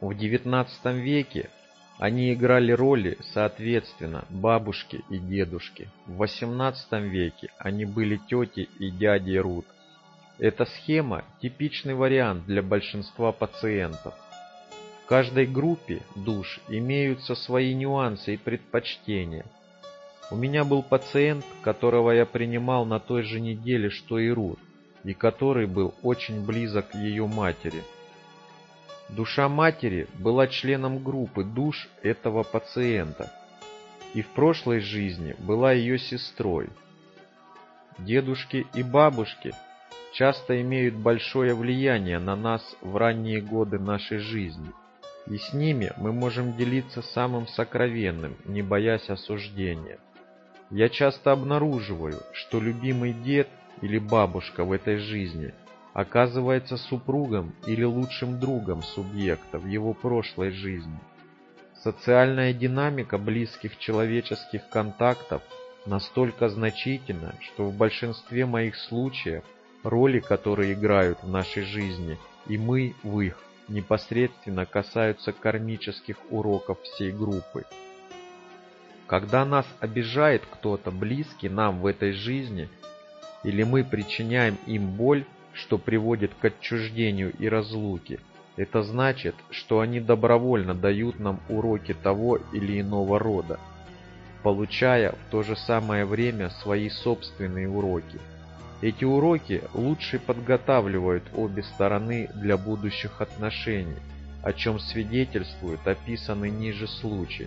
В XIX веке они играли роли, соответственно, бабушки и дедушки. В XVIII веке они были тети и дяди Рут. Эта схема – типичный вариант для большинства пациентов. В каждой группе душ имеются свои нюансы и предпочтения. У меня был пациент, которого я принимал на той же неделе, что и Рут, и который был очень близок к ее матери. Душа матери была членом группы душ этого пациента и в прошлой жизни была ее сестрой. Дедушки и бабушки часто имеют большое влияние на нас в ранние годы нашей жизни, и с ними мы можем делиться самым сокровенным, не боясь осуждения. Я часто обнаруживаю, что любимый дед или бабушка в этой жизни оказывается супругом или лучшим другом субъекта в его прошлой жизни. Социальная динамика близких человеческих контактов настолько значительна, что в большинстве моих случаев роли, которые играют в нашей жизни, и мы в их, непосредственно касаются кармических уроков всей группы. Когда нас обижает кто-то близкий нам в этой жизни, или мы причиняем им боль, что приводит к отчуждению и разлуке, это значит, что они добровольно дают нам уроки того или иного рода, получая в то же самое время свои собственные уроки. Эти уроки лучше подготавливают обе стороны для будущих отношений, о чем свидетельствует описанный ниже случай.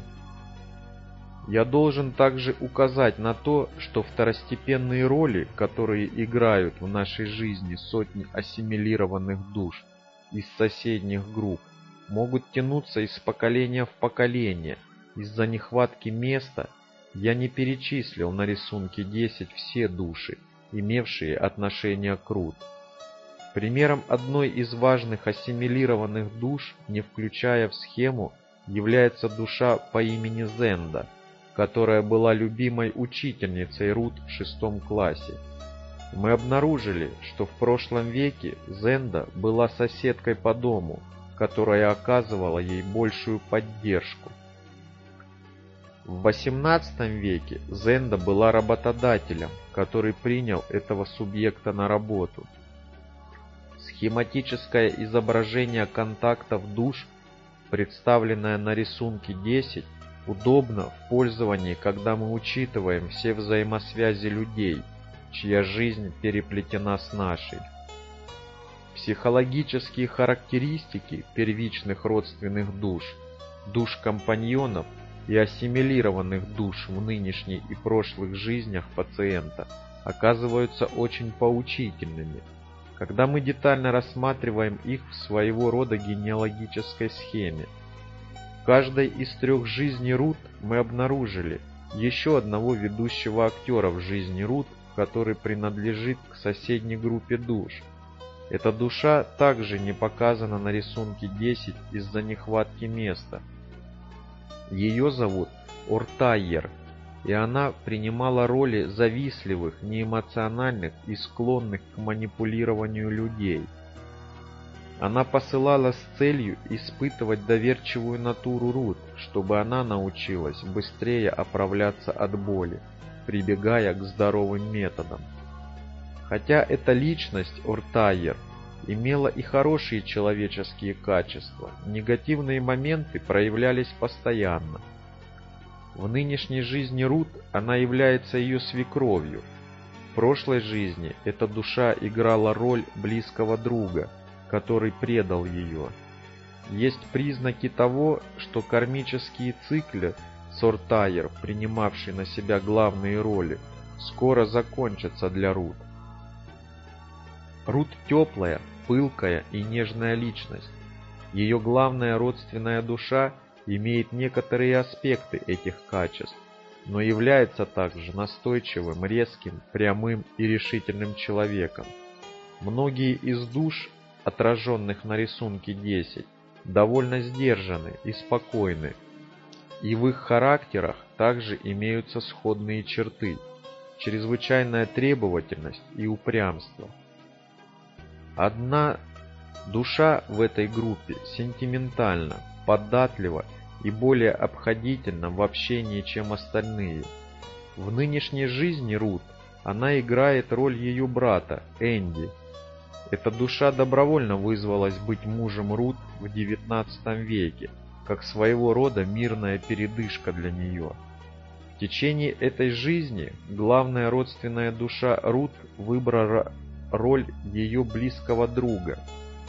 Я должен также указать на то, что второстепенные роли, которые играют в нашей жизни сотни ассимилированных душ из соседних групп, могут тянуться из поколения в поколение. Из-за нехватки места я не перечислил на рисунке 10 все души, имевшие отношение к Рут. Примером одной из важных ассимилированных душ, не включая в схему, является душа по имени Зенда, которая была любимой учительницей Рут в 6 классе. Мы обнаружили, что в прошлом веке Зенда была соседкой по дому, которая оказывала ей большую поддержку. В XVIII веке Зенда была работодателем, который принял этого субъекта на работу. Схематическое изображение контактов душ, представленное на рисунке 10, удобно в пользовании, когда мы учитываем все взаимосвязи людей, чья жизнь переплетена с нашей. Психологические характеристики первичных родственных душ, душ-компаньонов и ассимилированных душ в нынешней и прошлых жизнях пациента оказываются очень поучительными, когда мы детально рассматриваем их в своего рода генеалогической схеме. В каждой из 3 жизней Рут мы обнаружили еще одного ведущего актера в жизни Рут, который принадлежит к соседней группе душ. Эта душа также не показана на рисунке 10 из-за нехватки места. Ее зовут Ортайер, и она принимала роли завистливых, неэмоциональных и склонных к манипулированию людей. Она посылала с целью испытывать доверчивую натуру Рут, чтобы она научилась быстрее оправляться от боли, прибегая к здоровым методам. Хотя эта личность Ортайер имела и хорошие человеческие качества, негативные моменты проявлялись постоянно. В нынешней жизни Рут она является ее свекровью. В прошлой жизни эта душа играла роль близкого друга, который предал ее. Есть признаки того, что кармические циклы с Ортайер, принимавшие на себя главные роли, скоро закончатся для Рут. Рут теплая, пылкая и нежная личность. Ее главная родственная душа имеет некоторые аспекты этих качеств, но является также настойчивым, резким, прямым и решительным человеком. Многие из душ, отраженных на рисунке 10, довольно сдержаны и спокойны, и в их характерах также имеются сходные черты – чрезвычайная требовательность и упрямство. Одна Душа в этой группе сентиментальна, податлива и более обходительна в общении, чем остальные. В нынешней жизни Рут она играет роль ее брата Энди. Эта душа добровольно вызвалась быть мужем Рут в XIX веке, как своего рода мирная передышка для нее. В течение этой жизни главная родственная душа Рут выбрала роль ее близкого друга.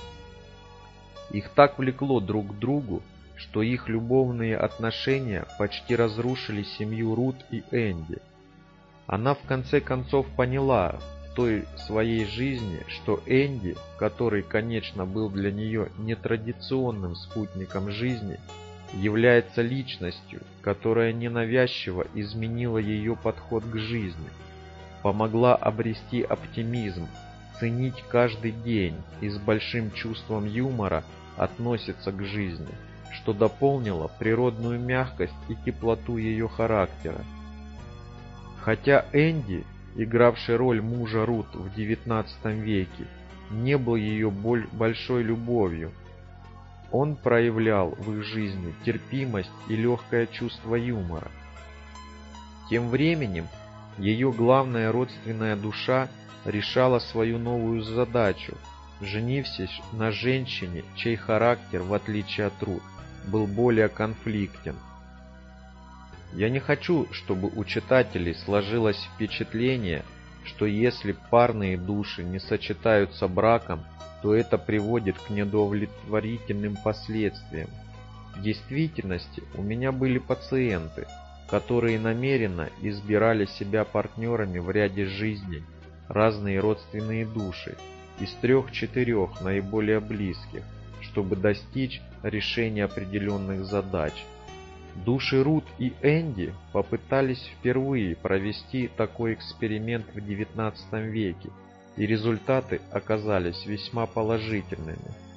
Их так влекло друг к другу, что их любовные отношения почти разрушили семью Рут и Энди. Она в конце концов поняла в той своей жизни, что Энди, который, конечно, был для нее нетрадиционным спутником жизни, является личностью, которая ненавязчиво изменила ее подход к жизни, помогла обрести оптимизм, ценить каждый день и с большим чувством юмора относиться к жизни, что дополнило природную мягкость и теплоту ее характера. Хотя Энди, игравший роль мужа Рут в XIX веке, не был ее большой любовью, он проявлял в их жизни терпимость и легкое чувство юмора. Тем временем ее главная родственная душа решала свою новую задачу, женившись на женщине, чей характер, в отличие от Рут, был более конфликтен. Я не хочу, чтобы у читателей сложилось впечатление, что если парные души не сочетаются браком, то это приводит к неудовлетворительным последствиям. В действительности у меня были пациенты, которые намеренно избирали себя партнерами в ряде жизней, разные родственные души, из 3-4 наиболее близких, чтобы достичь решения определенных задач. Души Рут и Энди попытались впервые провести такой эксперимент в XIX веке, и результаты оказались весьма положительными.